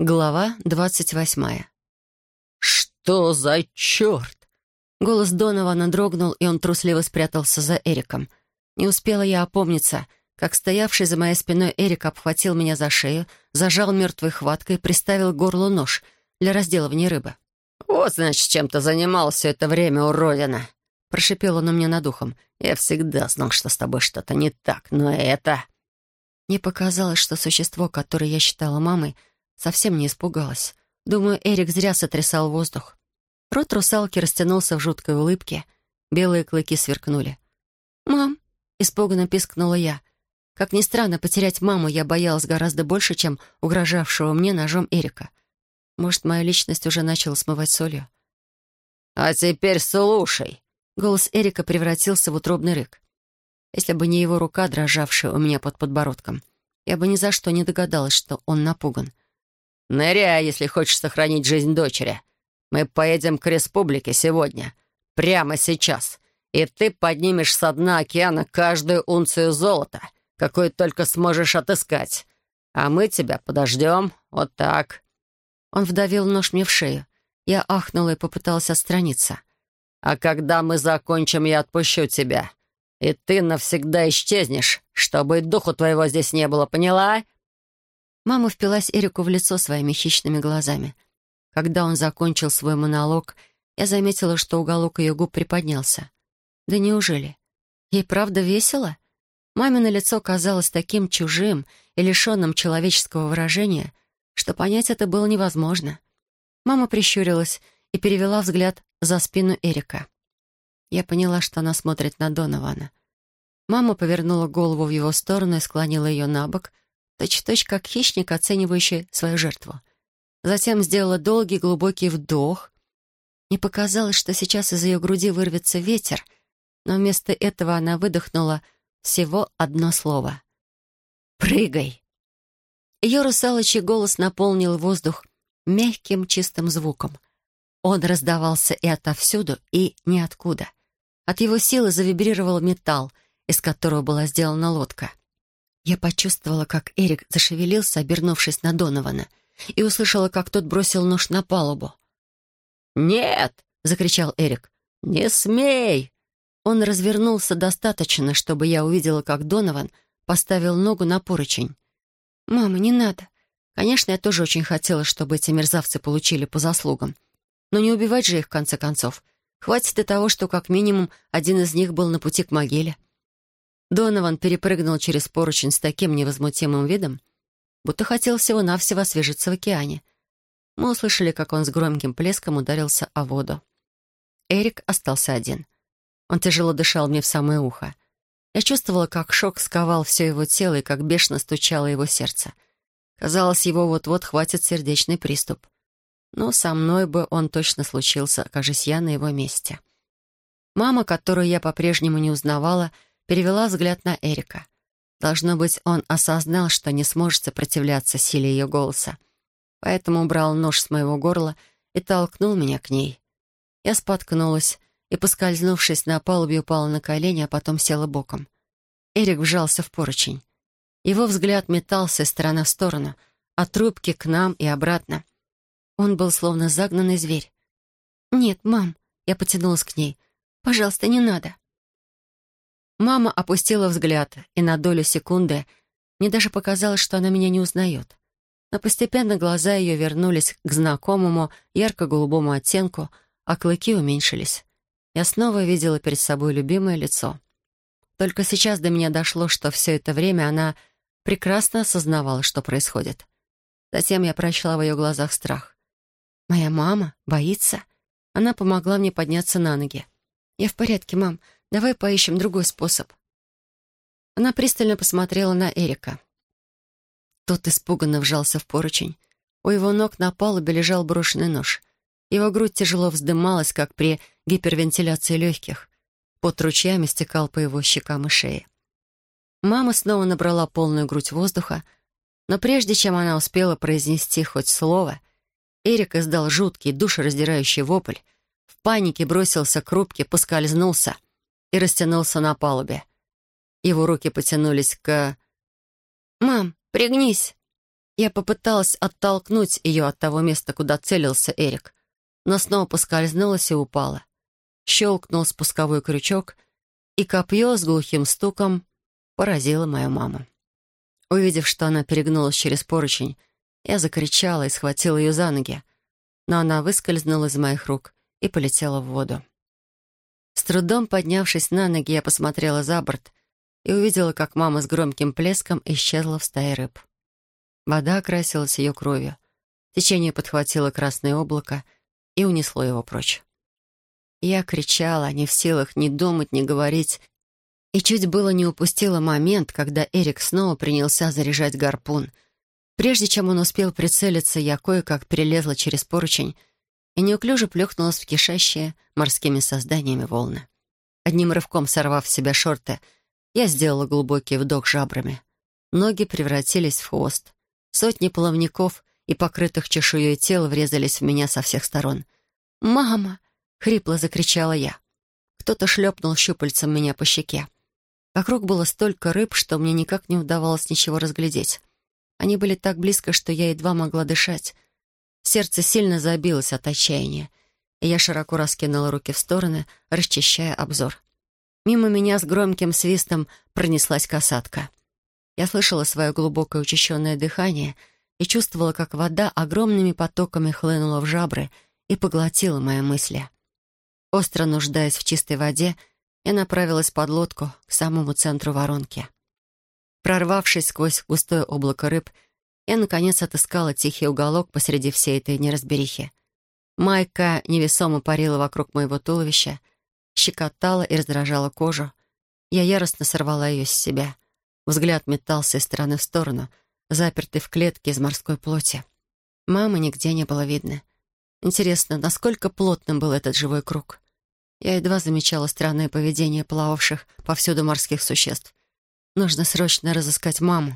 Глава 28. «Что за черт?» Голос Донована дрогнул, и он трусливо спрятался за Эриком. Не успела я опомниться, как стоявший за моей спиной Эрик обхватил меня за шею, зажал мертвой хваткой и приставил к горлу нож для разделывания рыбы. «Вот, значит, чем ты занимался все это время, уродина!» Прошипел он у меня над ухом. «Я всегда знал, что с тобой что-то не так, но это...» Мне показалось, что существо, которое я считала мамой, совсем не испугалось. Думаю, Эрик зря сотрясал воздух. Рот русалки растянулся в жуткой улыбке. Белые клыки сверкнули. «Мам!» — испуганно пискнула я. Как ни странно, потерять маму я боялась гораздо больше, чем угрожавшего мне ножом Эрика. Может, моя личность уже начала смывать солью? «А теперь слушай!» Голос Эрика превратился в утробный рык. Если бы не его рука, дрожавшая у меня под подбородком, я бы ни за что не догадалась, что он напуган. «Ныряй, если хочешь сохранить жизнь дочери. Мы поедем к республике сегодня, прямо сейчас, и ты поднимешь со дна океана каждую унцию золота, какую только сможешь отыскать. А мы тебя подождем, вот так». Он вдавил нож мне в шею. Я ахнула и попыталась отстраниться. «А когда мы закончим, я отпущу тебя, и ты навсегда исчезнешь, чтобы и духу твоего здесь не было, поняла?» Мама впилась Эрику в лицо своими хищными глазами. Когда он закончил свой монолог, я заметила, что уголок ее губ приподнялся. Да неужели? Ей правда весело? Мамино лицо казалось таким чужим и лишенным человеческого выражения, что понять это было невозможно. Мама прищурилась и перевела взгляд за спину Эрика. Я поняла, что она смотрит на Донована. Мама повернула голову в его сторону и склонила ее на бок, точь-в-точь как хищник, оценивающий свою жертву. Затем сделала долгий глубокий вдох. Мне показалось, что сейчас из ее груди вырвется ветер, но вместо этого она выдохнула всего одно слово. «Прыгай!» Ее русалочий голос наполнил воздух мягким чистым звуком. Он раздавался и отовсюду, и ниоткуда. От его силы завибрировал металл, из которого была сделана лодка. Я почувствовала, как Эрик зашевелился, обернувшись на Донована, и услышала, как тот бросил нож на палубу. «Нет!» — закричал Эрик. «Не смей!» Он развернулся достаточно, чтобы я увидела, как Донован поставил ногу на поручень. «Мама, не надо!» Конечно, я тоже очень хотела, чтобы эти мерзавцы получили по заслугам. Но не убивать же их, в конце концов. Хватит и того, что как минимум один из них был на пути к могиле. Донован перепрыгнул через поручень с таким невозмутимым видом, будто хотел всего-навсего освежиться в океане. Мы услышали, как он с громким плеском ударился о воду. Эрик остался один. Он тяжело дышал мне в самое ухо. Я чувствовала, как шок сковал все его тело и как бешено стучало его сердце. Казалось, его вот-вот хватит сердечный приступ. Но со мной бы он точно случился, окажись я на его месте. Мама, которую я по-прежнему не узнавала, перевела взгляд на Эрика. Должно быть, он осознал, что не сможет сопротивляться силе ее голоса. Поэтому убрал нож с моего горла и толкнул меня к ней. Я споткнулась и, поскользнувшись на палубе, упала на колени, а потом села боком. Эрик вжался в поручень. Его взгляд метался из стороны в сторону, от трубки к нам и обратно. Он был словно загнанный зверь. «Нет, мам», — я потянулась к ней, — «пожалуйста, не надо». Мама опустила взгляд, и на долю секунды мне даже показалось, что она меня не узнает. Но постепенно глаза ее вернулись к знакомому ярко-голубому оттенку, а клыки уменьшились. Я снова видела перед собой любимое лицо. Только сейчас до меня дошло, что все это время она прекрасно осознавала, что происходит. Затем я прочла в ее глазах страх. «Моя мама боится?» Она помогла мне подняться на ноги. «Я в порядке, мам. Давай поищем другой способ». Она пристально посмотрела на Эрика. Тот испуганно вжался в поручень. У его ног на палубе лежал брошенный нож. Его грудь тяжело вздымалась, как при гипервентиляции легких. Пот ручьями стекал по его щекам и шее. Мама снова набрала полную грудь воздуха, но прежде чем она успела произнести хоть слово, Эрик издал жуткий, душераздирающий вопль, в панике бросился к рубке, поскользнулся и растянулся на палубе. Его руки потянулись к... «Мам, пригнись!» Я попыталась оттолкнуть ее от того места, куда целился Эрик, но снова поскользнулась и упала. Щелкнул спусковой крючок, и копье с глухим стуком поразило мою маму. Увидев, что она перегнулась через поручень, я закричала и схватила ее за ноги, но она выскользнула из моих рук и полетела в воду. С трудом поднявшись на ноги, я посмотрела за борт и увидела, как мама с громким плеском исчезла в стае рыб. Вода окрасилась ее кровью. Течение подхватило красное облако и унесло его прочь. Я кричала, не в силах ни думать, ни говорить, и чуть было не упустила момент, когда Эрик снова принялся заряжать гарпун. Прежде чем он успел прицелиться, я кое-как перелезла через поручень и неуклюже плюхнулась в кишащие морскими созданиями волны. Одним рывком сорвав с себя шорты, я сделала глубокий вдох жабрами. Ноги превратились в хвост. Сотни плавников и покрытых чешуей тел врезались в меня со всех сторон. «Мама!» — хрипло закричала я. Кто-то шлепнул щупальцем меня по щеке. Вокруг было столько рыб, что мне никак не удавалось ничего разглядеть. Они были так близко, что я едва могла дышать. Сердце сильно забилось от отчаяния, и я широко раскинула руки в стороны, расчищая обзор. Мимо меня с громким свистом пронеслась касатка. Я слышала свое глубокое учащенное дыхание и чувствовала, как вода огромными потоками хлынула в жабры и поглотила мои мысли. Остро нуждаясь в чистой воде, я направилась под лодку к самому центру воронки. Прорвавшись сквозь густое облако рыб, я, наконец, отыскала тихий уголок посреди всей этой неразберихи. Майка невесомо парила вокруг моего туловища, щекотала и раздражала кожу. Я яростно сорвала ее с себя. Взгляд метался из стороны в сторону, запертый в клетке из морской плоти. Мамы нигде не было видно. Интересно, насколько плотным был этот живой круг? Я едва замечала странное поведение плававших повсюду морских существ. Нужно срочно разыскать маму.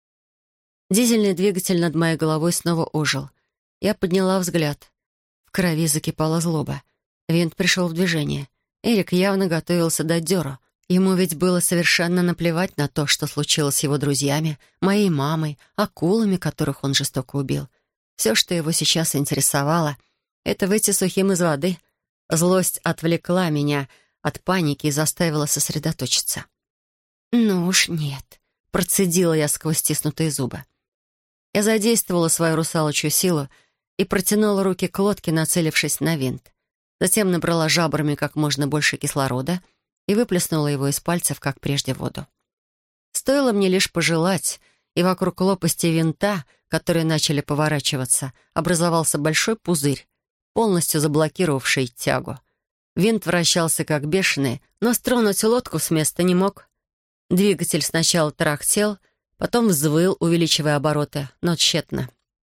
Дизельный двигатель над моей головой снова ожил. Я подняла взгляд. В крови закипала злоба. Винт пришел в движение. Эрик явно готовился дать дёру. Ему ведь было совершенно наплевать на то, что случилось с его друзьями, моей мамой, акулами, которых он жестоко убил. Все, что его сейчас интересовало, это выйти сухим из воды. Злость отвлекла меня от паники и заставила сосредоточиться. «Ну уж нет», — процедила я сквозь стиснутые зубы. Я задействовала свою русалочью силу и протянула руки к лодке, нацелившись на винт. Затем набрала жабрами как можно больше кислорода и выплеснула его из пальцев, как прежде, в воду. Стоило мне лишь пожелать, и вокруг лопасти винта, которые начали поворачиваться, образовался большой пузырь, полностью заблокировавший тягу. Винт вращался как бешеный, но стронуть лодку с места не мог. Двигатель сначала тарахтел, потом взвыл, увеличивая обороты, но тщетно.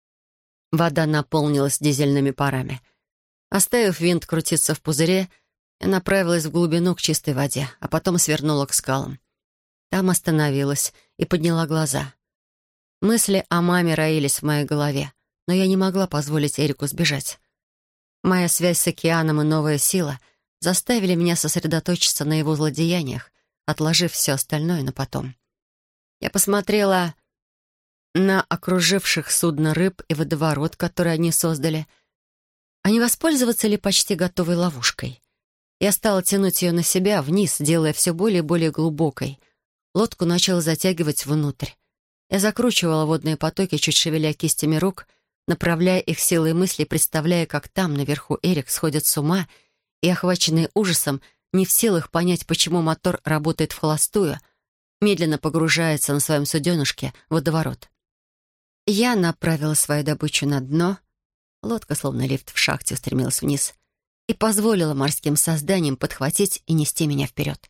Вода наполнилась дизельными парами. Оставив винт крутиться в пузыре, я направилась в глубину к чистой воде, а потом свернула к скалам. Там остановилась и подняла глаза. Мысли о маме роились в моей голове, но я не могла позволить Эрику сбежать. Моя связь с океаном и новая сила заставили меня сосредоточиться на его злодеяниях, отложив все остальное на потом. Я посмотрела на окруживших судно рыб и водоворот, который они создали. А не воспользоваться ли почти готовой ловушкой? Я стала тянуть ее на себя, вниз, делая все более и более глубокой. Лодку начала затягивать внутрь. Я закручивала водные потоки, чуть шевеля кистями рук, направляя их силой мысли, представляя, как там, наверху, Эрик сходит с ума и, охваченный ужасом, не в силах понять, почему мотор работает в холостую, медленно погружается на своем суденышке в водоворот. Я направила свою добычу на дно, лодка, словно лифт в шахте, устремилась вниз и позволила морским созданиям подхватить и нести меня вперед.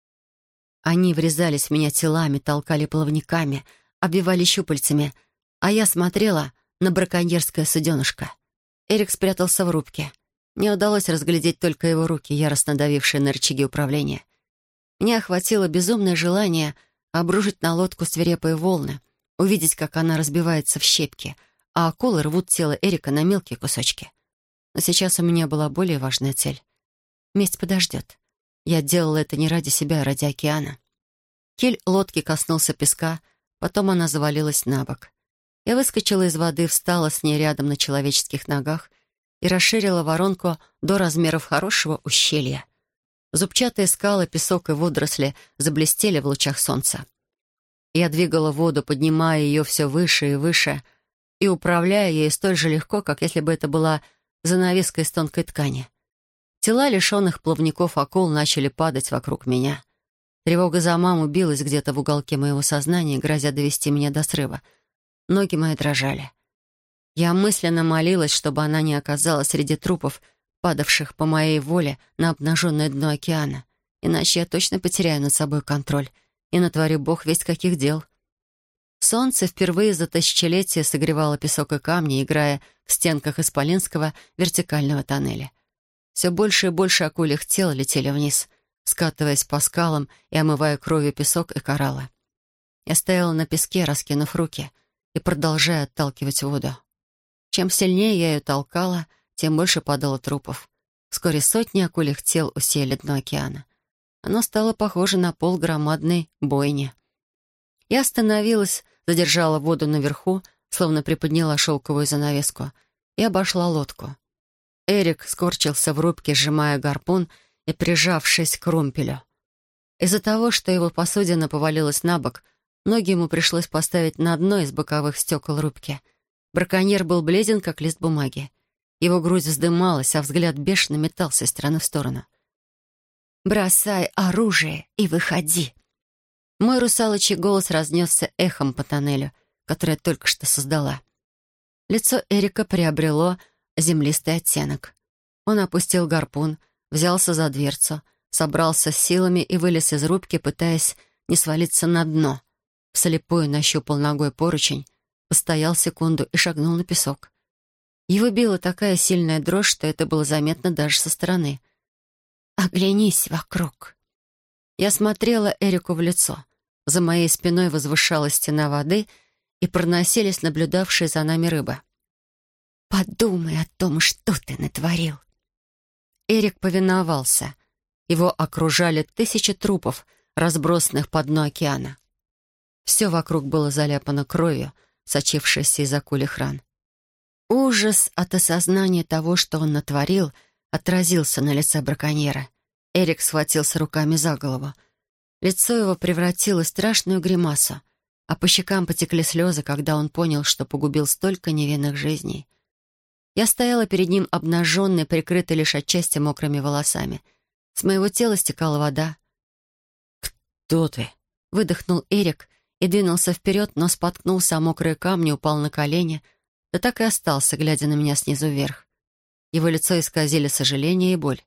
Они врезались в меня телами, толкали плавниками, обвивали щупальцами, а я смотрела на браконьерское суденышко. Эрик спрятался в рубке. Мне удалось разглядеть только его руки, яростно давившие на рычаги управления. Меня охватило безумное желание обрушить на лодку свирепые волны, увидеть, как она разбивается в щепки, а акулы рвут тело Эрика на мелкие кусочки. Но сейчас у меня была более важная цель. Месть подождет. Я делала это не ради себя, а ради океана. Киль лодки коснулся песка, потом она завалилась на бок. Я выскочила из воды, встала с ней рядом на человеческих ногах и расширила воронку до размеров хорошего ущелья. Зубчатые скалы, песок и водоросли заблестели в лучах солнца. Я двигала воду, поднимая ее все выше и выше, и управляя ею столь же легко, как если бы это была занавеска из тонкой ткани. Тела лишенных плавников акул начали падать вокруг меня. Тревога за маму билась где-то в уголке моего сознания, грозя довести меня до срыва. Ноги мои дрожали. Я мысленно молилась, чтобы она не оказалась среди трупов, падавших по моей воле на обнаженное дно океана. Иначе я точно потеряю над собой контроль и натворю бог весть каких дел. Солнце впервые за тысячелетия согревало песок и камни, играя в стенках исполинского вертикального тоннеля. Все больше и больше акульих тел летели вниз, скатываясь по скалам и омывая кровью песок и кораллы. Я стояла на песке, раскинув руки, и продолжая отталкивать воду. Чем сильнее я ее толкала, тем больше падало трупов. Вскоре сотни акульих тел усеяли дно океана. Оно стало похоже на пол громадной бойни. Я остановилась, задержала воду наверху, словно приподняла шелковую занавеску, и обошла лодку. Эрик скорчился в рубке, сжимая гарпун и прижавшись к румпелю. Из-за того, что его посудина повалилась на бок, ноги ему пришлось поставить на одно из боковых стекол рубки. Браконьер был бледен, как лист бумаги. Его грудь вздымалась, а взгляд бешено метался из стороны в сторону. «Бросай оружие и выходи!» Мой русалочий голос разнесся эхом по тоннелю, который я только что создала. Лицо Эрика приобрело землистый оттенок. Он опустил гарпун, взялся за дверцу, собрался с силами и вылез из рубки, пытаясь не свалиться на дно. Вслепую нащупал ногой поручень, постоял секунду и шагнул на песок. Его била такая сильная дрожь, что это было заметно даже со стороны. «Оглянись вокруг». Я смотрела Эрику в лицо. За моей спиной возвышалась стена воды, и проносились наблюдавшие за нами рыбы. «Подумай о том, что ты натворил». Эрик повиновался. Его окружали тысячи трупов, разбросанных по дну океана. Все вокруг было заляпано кровью, сочившейся из акульих ран. Ужас от осознания того, что он натворил, отразился на лице браконьера. Эрик схватился руками за голову. Лицо его превратилось в страшную гримасу, а по щекам потекли слезы, когда он понял, что погубил столько невинных жизней. Я стояла перед ним обнаженной, прикрытой лишь отчасти мокрыми волосами. С моего тела стекала вода. «Кто ты?» — выдохнул Эрик и двинулся вперед, но споткнулся о мокрые камни, упал на колени, да так и остался, глядя на меня снизу вверх. Его лицо исказили сожаление и боль.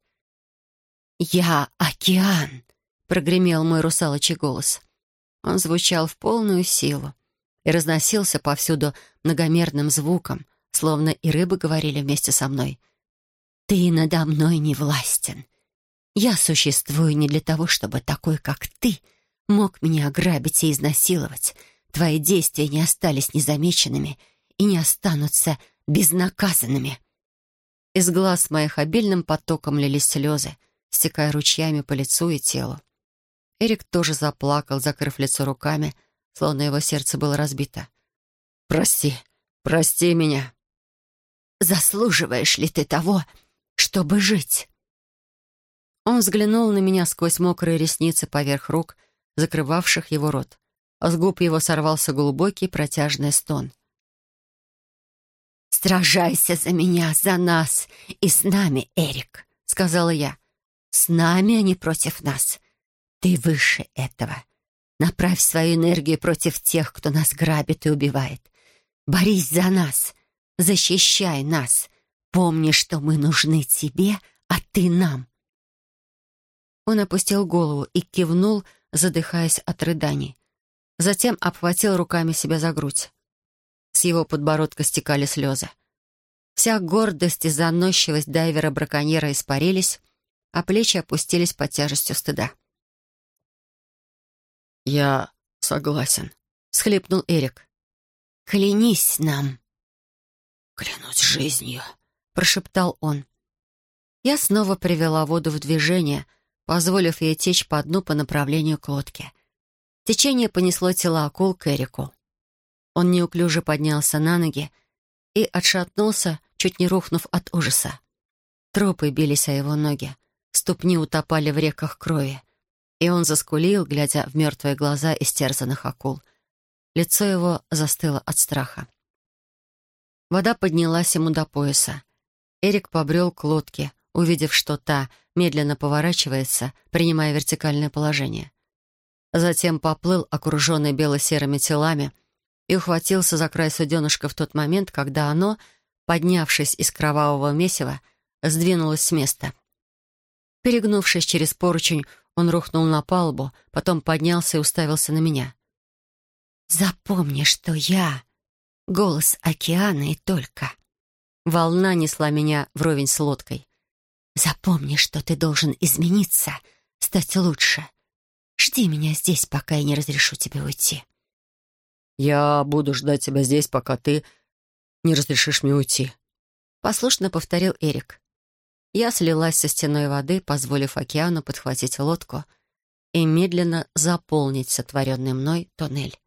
«Я океан!» — прогремел мой русалочий голос. Он звучал в полную силу и разносился повсюду многомерным звуком, словно и рыбы говорили вместе со мной. «Ты надо мной не властен. Я существую не для того, чтобы такой, как ты, мог меня ограбить и изнасиловать. Твои действия не остались незамеченными и не останутся безнаказанными». Из глаз моих обильным потоком лились слезы, стекая ручьями по лицу и телу. Эрик тоже заплакал, закрыв лицо руками, словно его сердце было разбито. «Прости, прости меня». «Заслуживаешь ли ты того, чтобы жить?» Он взглянул на меня сквозь мокрые ресницы поверх рук, закрывавших его рот. А с губ его сорвался глубокий протяжный стон. «Сражайся за меня, за нас и с нами, Эрик», — сказала я. «С нами, а не против нас. Ты выше этого. Направь свою энергию против тех, кто нас грабит и убивает. Борись за нас, защищай нас. Помни, что мы нужны тебе, а ты нам». Он опустил голову и кивнул, задыхаясь от рыданий. Затем обхватил руками себя за грудь. С его подбородка стекали слезы. Вся гордость и заносчивость дайвера-браконьера испарились, а плечи опустились под тяжестью стыда. «Я согласен», — всхлипнул Эрик. «Клянись нам». «Клянусь жизнью», — прошептал он. Я снова привела воду в движение, позволив ей течь по дну по направлению к лодке. Течение понесло тела акул к Эрику. Он неуклюже поднялся на ноги и отшатнулся, чуть не рухнув от ужаса. Тропы бились о его ноги, ступни утопали в реках крови, и он заскулил, глядя в мертвые глаза истерзанных акул. Лицо его застыло от страха. Вода поднялась ему до пояса. Эрик побрел к лодке, увидев, что та медленно поворачивается, принимая вертикальное положение. Затем поплыл, окруженный бело-серыми телами, и ухватился за край суденышка в тот момент, когда оно, поднявшись из кровавого месива, сдвинулось с места. Перегнувшись через поручень, он рухнул на палубу, потом поднялся и уставился на меня. «Запомни, что я — голос океана и только». Волна несла меня вровень с лодкой. «Запомни, что ты должен измениться, стать лучше. Жди меня здесь, пока я не разрешу тебе уйти». «Я буду ждать тебя здесь, пока ты не разрешишь мне уйти», — послушно повторил Эрик. Я слилась со стеной воды, позволив океану подхватить лодку и медленно заполнить сотворенный мной тоннель.